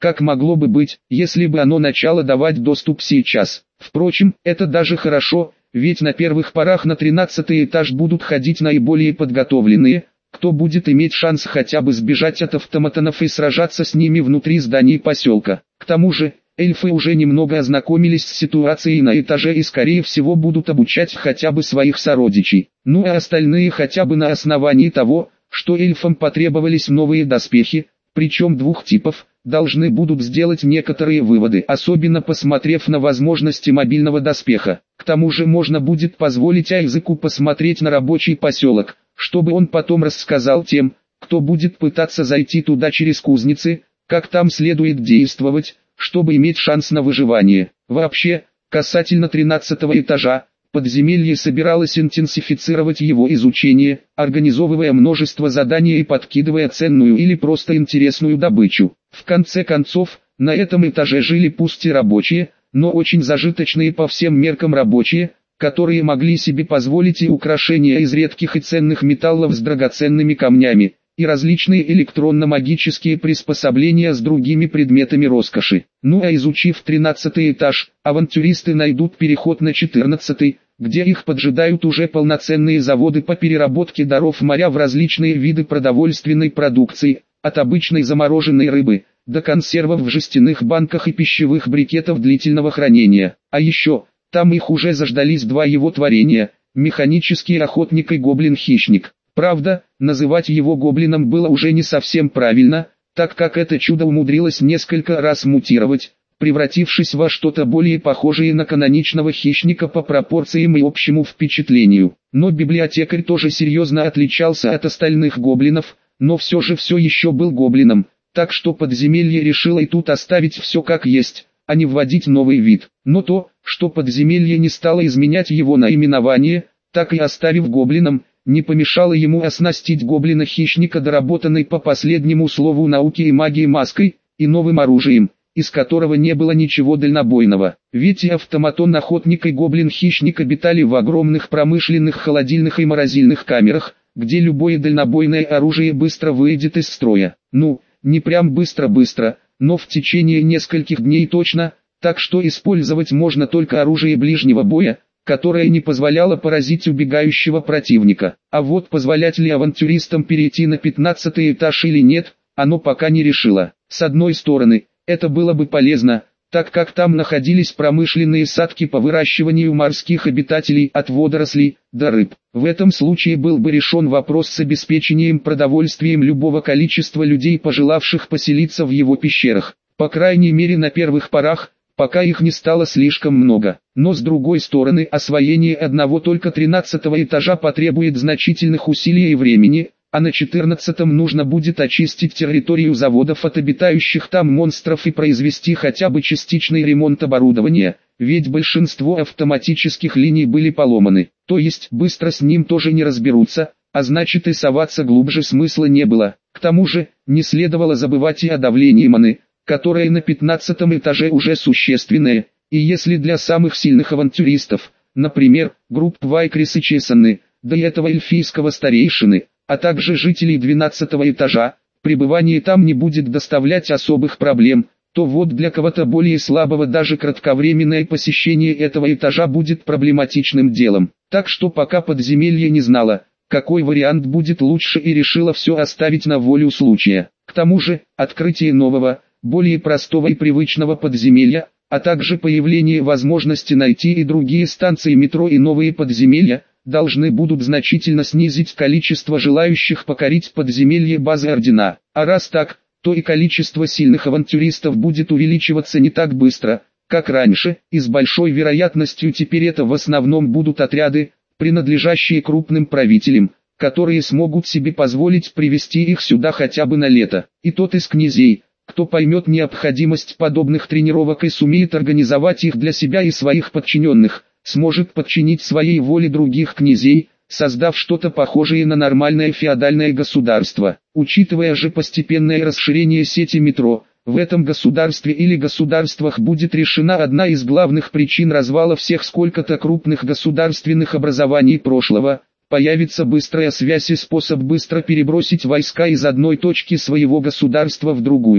как могло бы быть, если бы оно начало давать доступ сейчас. Впрочем, это даже хорошо, ведь на первых порах на тринадцатый этаж будут ходить наиболее подготовленные, кто будет иметь шанс хотя бы сбежать от автоматонов и сражаться с ними внутри зданий поселка. К тому же, эльфы уже немного ознакомились с ситуацией на этаже и скорее всего будут обучать хотя бы своих сородичей. Ну а остальные хотя бы на основании того, что эльфам потребовались новые доспехи, причем двух типов, должны будут сделать некоторые выводы, особенно посмотрев на возможности мобильного доспеха. К тому же можно будет позволить Айзеку посмотреть на рабочий поселок, чтобы он потом рассказал тем, кто будет пытаться зайти туда через кузницы, как там следует действовать, чтобы иметь шанс на выживание. Вообще, касательно тринадцатого этажа, подземелье собиралось интенсифицировать его изучение, организовывая множество заданий и подкидывая ценную или просто интересную добычу. В конце концов, на этом этаже жили пусть и рабочие, но очень зажиточные по всем меркам рабочие, которые могли себе позволить и украшения из редких и ценных металлов с драгоценными камнями, и различные электронно-магические приспособления с другими предметами роскоши. Ну а изучив тринадцатый этаж, авантюристы найдут переход на четырнадцатый, где их поджидают уже полноценные заводы по переработке даров моря в различные виды продовольственной продукции, от обычной замороженной рыбы, до консервов в жестяных банках и пищевых брикетов длительного хранения. А еще, там их уже заждались два его творения, механический охотник и гоблин-хищник. Правда, называть его гоблином было уже не совсем правильно, так как это чудо умудрилось несколько раз мутировать, превратившись во что-то более похожее на каноничного хищника по пропорциям и общему впечатлению. Но библиотекарь тоже серьезно отличался от остальных гоблинов, но все же все еще был гоблином, так что подземелье решило и тут оставить все как есть, а не вводить новый вид. Но то, что подземелье не стало изменять его наименование, так и оставив гоблином, не помешало ему оснастить гоблина-хищника доработанной по последнему слову науки и магии маской, и новым оружием, из которого не было ничего дальнобойного. Ведь и автоматон-охотник и гоблин-хищник обитали в огромных промышленных холодильных и морозильных камерах, где любое дальнобойное оружие быстро выйдет из строя. Ну, не прям быстро-быстро, но в течение нескольких дней точно, так что использовать можно только оружие ближнего боя, которое не позволяло поразить убегающего противника. А вот позволять ли авантюристам перейти на пятнадцатый этаж или нет, оно пока не решило. С одной стороны, это было бы полезно, так как там находились промышленные садки по выращиванию морских обитателей от водорослей до рыб. В этом случае был бы решен вопрос с обеспечением продовольствием любого количества людей, пожелавших поселиться в его пещерах. По крайней мере на первых порах, пока их не стало слишком много. Но с другой стороны, освоение одного только тринадцатого этажа потребует значительных усилий и времени, а на четырнадцатом нужно будет очистить территорию заводов от обитающих там монстров и произвести хотя бы частичный ремонт оборудования, ведь большинство автоматических линий были поломаны, то есть быстро с ним тоже не разберутся, а значит и соваться глубже смысла не было. К тому же, не следовало забывать и о давлении маны, которое на пятнадцатом этаже уже существенное, и если для самых сильных авантюристов, например, групп Вайкрис и Чесаны, до этого эльфийского старейшины, а также жителей двенадцатого этажа, пребывание там не будет доставлять особых проблем, то вот для кого-то более слабого даже кратковременное посещение этого этажа будет проблематичным делом. Так что пока подземелье не знало, какой вариант будет лучше, и решила все оставить на волю случая. К тому же, открытие нового, более простого и привычного подземелья, а также появление возможности найти и другие станции метро и новые подземелья, должны будут значительно снизить количество желающих покорить подземелье базы Ордена. А раз так, то и количество сильных авантюристов будет увеличиваться не так быстро, как раньше, и с большой вероятностью теперь это в основном будут отряды, принадлежащие крупным правителям, которые смогут себе позволить привести их сюда хотя бы на лето. И тот из князей, кто поймет необходимость подобных тренировок и сумеет организовать их для себя и своих подчиненных, сможет подчинить своей воле других князей, создав что-то похожее на нормальное феодальное государство. Учитывая же постепенное расширение сети метро, в этом государстве или государствах будет решена одна из главных причин развала всех сколько-то крупных государственных образований прошлого. Появится быстрая связь и способ быстро перебросить войска из одной точки своего государства в другую.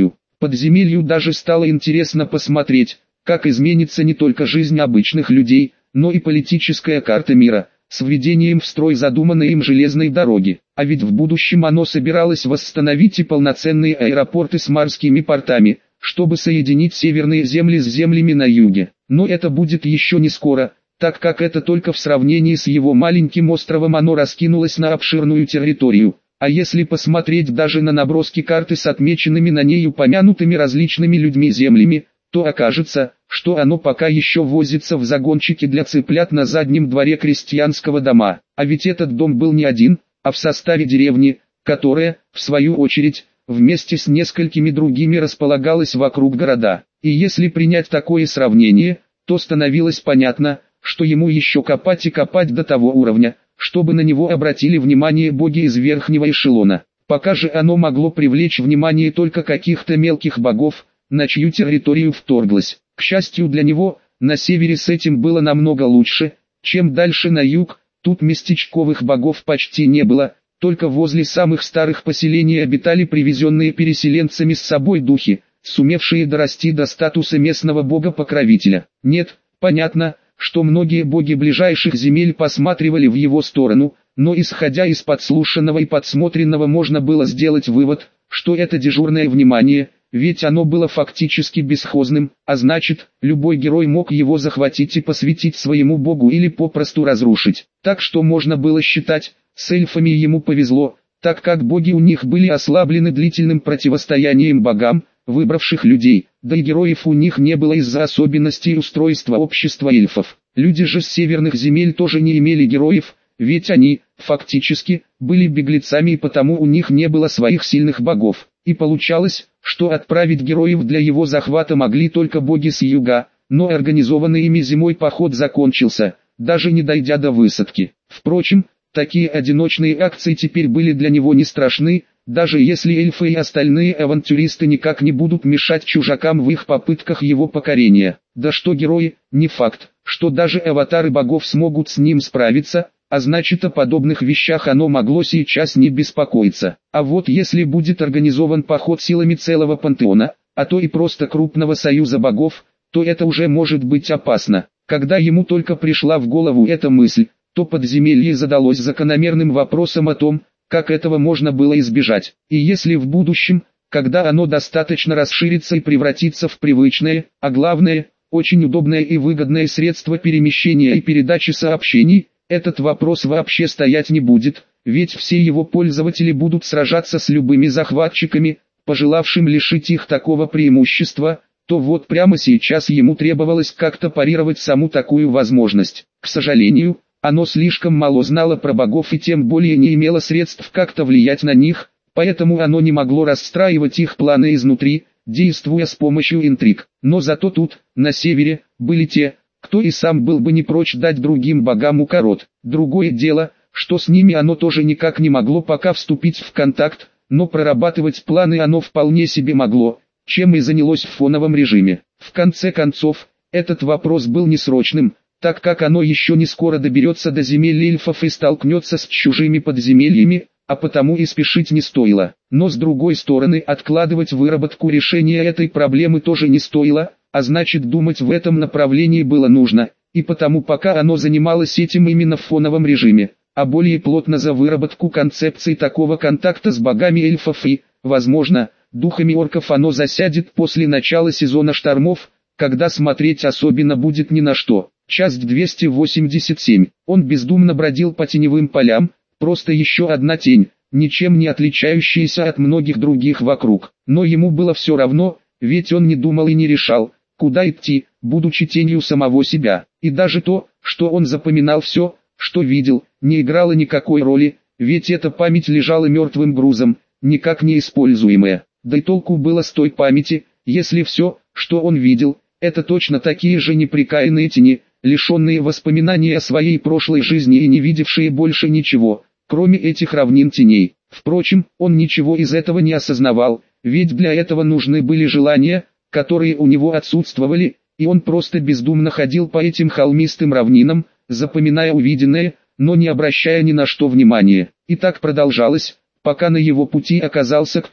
Подземелью даже стало интересно посмотреть, как изменится не только жизнь обычных людей, но и политическая карта мира, с введением в строй задуманной им железной дороги. А ведь в будущем оно собиралось восстановить и полноценные аэропорты с морскими портами, чтобы соединить северные земли с землями на юге. Но это будет еще не скоро, так как это только в сравнении с его маленьким островом оно раскинулось на обширную территорию. А если посмотреть даже на наброски карты с отмеченными на ней упомянутыми различными людьми землями, то окажется, что оно пока еще возится в загончике для цыплят на заднем дворе крестьянского дома. А ведь этот дом был не один, а в составе деревни, которая, в свою очередь, вместе с несколькими другими располагалась вокруг города. И если принять такое сравнение, то становилось понятно, что ему еще копать и копать до того уровня, чтобы на него обратили внимание боги из верхнего эшелона. Пока же оно могло привлечь внимание только каких-то мелких богов, на чью территорию вторглось. К счастью для него, на севере с этим было намного лучше, чем дальше на юг. Тут местечковых богов почти не было, только возле самых старых поселений обитали привезенные переселенцами с собой духи, сумевшие дорасти до статуса местного бога-покровителя. Нет, понятно, что многие боги ближайших земель посматривали в его сторону, но исходя из подслушанного и подсмотренного можно было сделать вывод, что это дежурное внимание, ведь оно было фактически бесхозным, а значит, любой герой мог его захватить и посвятить своему богу или попросту разрушить. Так что можно было считать, с эльфами ему повезло, так как боги у них были ослаблены длительным противостоянием богам, выбравших людей, да и героев у них не было из-за особенностей устройства общества эльфов. Люди же с северных земель тоже не имели героев, ведь они, фактически, были беглецами и потому у них не было своих сильных богов. И получалось, что отправить героев для его захвата могли только боги с юга, но организованный ими зимой поход закончился, даже не дойдя до высадки. Впрочем, такие одиночные акции теперь были для него не страшны, даже если эльфы и остальные авантюристы никак не будут мешать чужакам в их попытках его покорения. Да что герои, не факт, что даже аватары богов смогут с ним справиться, а значит о подобных вещах оно могло сейчас не беспокоиться. А вот если будет организован поход силами целого пантеона, а то и просто крупного союза богов, то это уже может быть опасно. Когда ему только пришла в голову эта мысль, то подземелье задалось закономерным вопросом о том, как этого можно было избежать. И если в будущем, когда оно достаточно расширится и превратится в привычное, а главное, очень удобное и выгодное средство перемещения и передачи сообщений, этот вопрос вообще стоять не будет, ведь все его пользователи будут сражаться с любыми захватчиками, пожелавшим лишить их такого преимущества, то вот прямо сейчас ему требовалось как-то парировать саму такую возможность. К сожалению, оно слишком мало знало про богов и тем более не имело средств как-то влиять на них, поэтому оно не могло расстраивать их планы изнутри, действуя с помощью интриг. Но зато тут, на севере, были те, кто и сам был бы не прочь дать другим богам укорот. Другое дело, что с ними оно тоже никак не могло пока вступить в контакт, но прорабатывать планы оно вполне себе могло, чем и занялось в фоновом режиме. В конце концов, этот вопрос был несрочным, так как оно еще не скоро доберется до земель эльфов и столкнется с чужими подземельями, а потому и спешить не стоило. Но с другой стороны, откладывать выработку решения этой проблемы тоже не стоило, а значит думать в этом направлении было нужно, и потому пока оно занималось этим именно в фоновом режиме, а более плотно за выработку концепции такого контакта с богами эльфов и, возможно, духами орков оно засядет после начала сезона штормов, когда смотреть особенно будет ни на что. Часть двести восемьдесят семь. Он бездумно бродил по теневым полям, просто еще одна тень, ничем не отличающаяся от многих других вокруг. Но ему было все равно, ведь он не думал и не решал, куда идти, будучи тенью самого себя. И даже то, что он запоминал все, что видел, не играло никакой роли, ведь эта память лежала мертвым грузом, никак не используемая. Да и толку было с той памяти, если все, что он видел, это точно такие же неприкаянные тени, лишенные воспоминаний о своей прошлой жизни и не видевшие больше ничего, кроме этих равнин теней. Впрочем, он ничего из этого не осознавал, ведь для этого нужны были желания, которые у него отсутствовали, и он просто бездумно ходил по этим холмистым равнинам, запоминая увиденное, но не обращая ни на что внимания. И так продолжалось, пока на его пути оказался кто-то,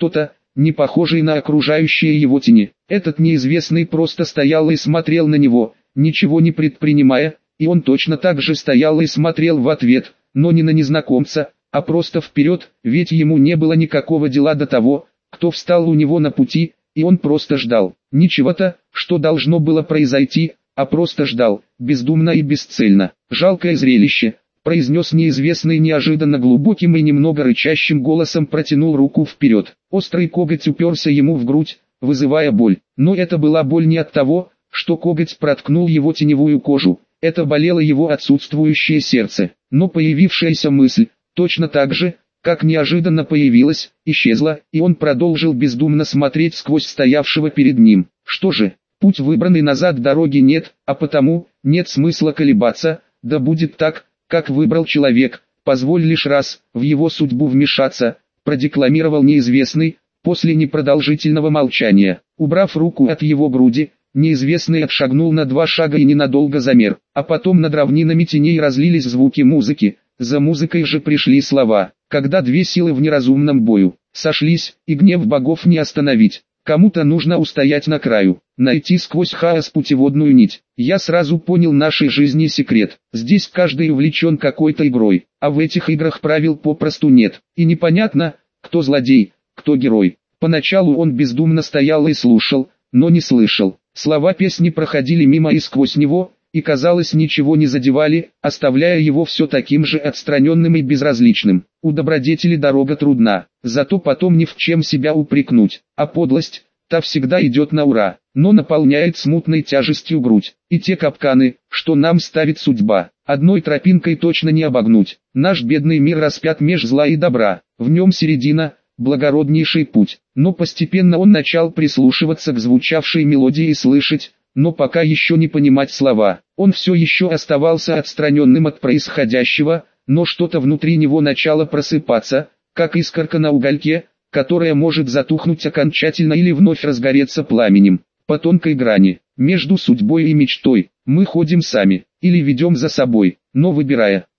не похожий на окружающие его тени. Этот неизвестный просто стоял и смотрел на него, ничего не предпринимая, и он точно так же стоял и смотрел в ответ, но не на незнакомца, а просто вперед, ведь ему не было никакого дела до того, кто встал у него на пути, и он просто ждал. Ничего-то, что должно было произойти, а просто ждал, бездумно и бесцельно. «Жалкое зрелище», — произнес неизвестный неожиданно глубоким и немного рычащим голосом, протянул руку вперед. Острый коготь уперся ему в грудь, вызывая боль. Но это была боль не от того, что коготь проткнул его теневую кожу, это болело его отсутствующее сердце. Но появившаяся мысль, точно так же, как неожиданно появилась, исчезла, и он продолжил бездумно смотреть сквозь стоявшего перед ним. Что же, путь выбранный, назад дороги нет, а потому, нет смысла колебаться, да будет так, как выбрал человек, позволь лишь раз, в его судьбу вмешаться, продекламировал неизвестный, после непродолжительного молчания. Убрав руку от его груди, неизвестный отшагнул на два шага и ненадолго замер, а потом над равнинами теней разлились звуки музыки, за музыкой же пришли слова. Когда две силы в неразумном бою сошлись, и гнев богов не остановить, кому-то нужно устоять на краю, найти сквозь хаос путеводную нить. Я сразу понял нашей жизни секрет. Здесь каждый увлечен какой-то игрой, а в этих играх правил попросту нет. И непонятно, кто злодей, кто герой. Поначалу он бездумно стоял и слушал, но не слышал. Слова песни проходили мимо и сквозь него, и казалось ничего не задевали, оставляя его все таким же отстраненным и безразличным. У добродетели дорога трудна, зато потом ни в чем себя упрекнуть, а подлость, та всегда идет на ура, но наполняет смутной тяжестью грудь. И те капканы, что нам ставит судьба, одной тропинкой точно не обогнуть. Наш бедный мир распят меж зла и добра, в нем середина, благороднейший путь. Но постепенно он начал прислушиваться к звучавшей мелодии и слышать, но пока еще не понимать слова. Он все еще оставался отстраненным от происходящего, но что-то внутри него начало просыпаться, как искорка на угольке, которая может затухнуть окончательно или вновь разгореться пламенем. По тонкой грани, между судьбой и мечтой, мы ходим сами, или ведем за собой, но выбирая,